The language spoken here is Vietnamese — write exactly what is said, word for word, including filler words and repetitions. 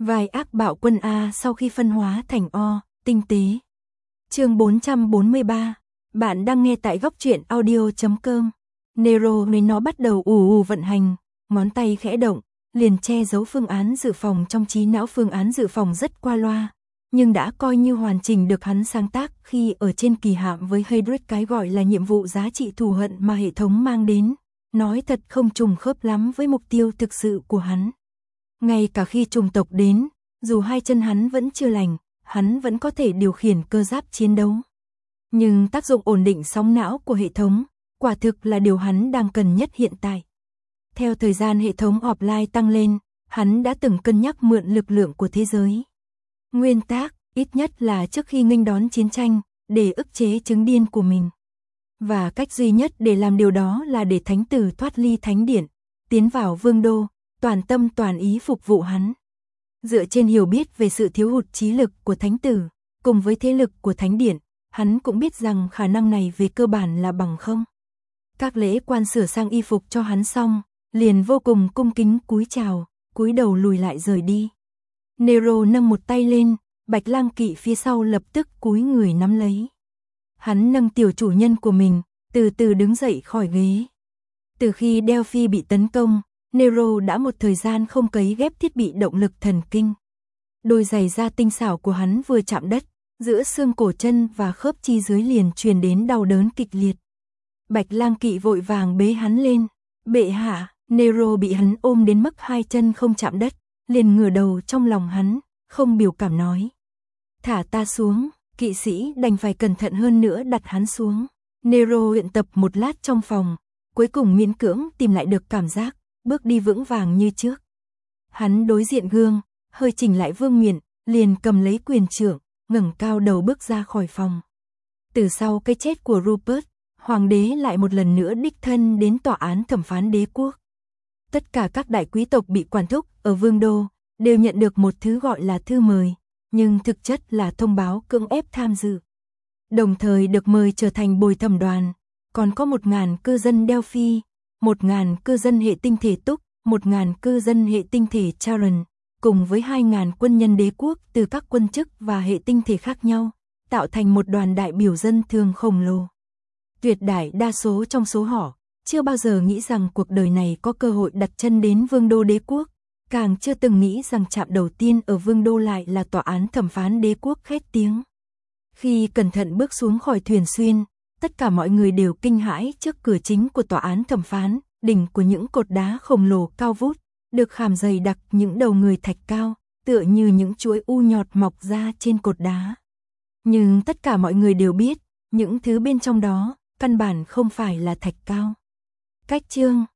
Vai ác bạo quân A sau khi phân hóa thành O, tinh tế. Chương bốn trăm bốn mươi ba. Bạn đang nghe tại góc truyện audio chấm com. Nero nên nó bắt đầu ù ù vận hành, ngón tay khẽ động, liền che giấu phương án dự phòng trong trí não. Phương án dự phòng rất qua loa, nhưng đã coi như hoàn chỉnh được hắn sáng tác khi ở trên kỳ hạm với Hydric. Cái gọi là nhiệm vụ giá trị thù hận mà hệ thống mang đến, nói thật không trùng khớp lắm với mục tiêu thực sự của hắn. Ngay cả khi chủng tộc đến, dù hai chân hắn vẫn chưa lành, hắn vẫn có thể điều khiển cơ giáp chiến đấu. Nhưng tác dụng ổn định sóng não của hệ thống, quả thực là điều hắn đang cần nhất hiện tại. Theo thời gian hệ thống offline tăng lên, hắn đã từng cân nhắc mượn lực lượng của thế giới. Nguyên tắc, ít nhất là trước khi nghênh đón chiến tranh, để ức chế chứng điên của mình. Và cách duy nhất để làm điều đó là để thánh tử thoát ly thánh điện, tiến vào vương đô, toàn tâm toàn ý phục vụ hắn. Dựa trên hiểu biết về sự thiếu hụt trí lực của thánh tử, cùng với thế lực của thánh điện, hắn cũng biết rằng khả năng này về cơ bản là bằng không. Các lễ quan sửa sang y phục cho hắn xong, liền vô cùng cung kính cúi chào, cúi đầu lùi lại rời đi. Nero nâng một tay lên, Bạch Lang Kỵ phía sau lập tức cúi người nắm lấy. Hắn nâng tiểu chủ nhân của mình, từ từ đứng dậy khỏi ghế. Từ khi Delphi bị tấn công, Nero đã một thời gian không cấy ghép thiết bị động lực thần kinh. Đôi giày da tinh xảo của hắn vừa chạm đất, giữa xương cổ chân và khớp chi dưới liền truyền đến đau đớn kịch liệt. Bạch Lang Kỵ vội vàng bế hắn lên. Bệ hạ, Nero bị hắn ôm đến mức hai chân không chạm đất, liền ngửa đầu trong lòng hắn, không biểu cảm nói. Thả ta xuống. Kỵ sĩ đành phải cẩn thận hơn nữa đặt hắn xuống. Nero luyện tập một lát trong phòng, cuối cùng miễn cưỡng tìm lại được cảm giác, bước đi vững vàng như trước. Hắn đối diện gương, hơi chỉnh lại vương miện, liền cầm lấy quyền trượng, ngẩng cao đầu bước ra khỏi phòng. Từ sau cái chết của Rupert, hoàng đế lại một lần nữa đích thân đến tòa án thẩm phán đế quốc. Tất cả các đại quý tộc bị quản thúc ở vương đô, đều nhận được một thứ gọi là thư mời, nhưng thực chất là thông báo cưỡng ép tham dự. Đồng thời được mời trở thành bồi thẩm đoàn, còn có một ngàn cư dân Delphi, một ngàn cư dân hệ tinh thể Túc, một ngàn cư dân hệ tinh thể Charon, cùng với hai ngàn quân nhân đế quốc từ các quân chức và hệ tinh thể khác nhau, tạo thành một đoàn đại biểu dân thường khổng lồ. Tuyệt đại đa số trong số họ, chưa bao giờ nghĩ rằng cuộc đời này có cơ hội đặt chân đến vương đô đế quốc, càng chưa từng nghĩ rằng chạm đầu tiên ở vương đô lại là tòa án thẩm phán đế quốc khét tiếng. Khi cẩn thận bước xuống khỏi thuyền xuyên, tất cả mọi người đều kinh hãi trước cửa chính của tòa án thẩm phán, đỉnh của những cột đá khổng lồ cao vút, được khảm dày đặc những đầu người thạch cao, tựa như những chuỗi u nhọt mọc ra trên cột đá. Nhưng tất cả mọi người đều biết, những thứ bên trong đó, căn bản không phải là thạch cao. Cách chương,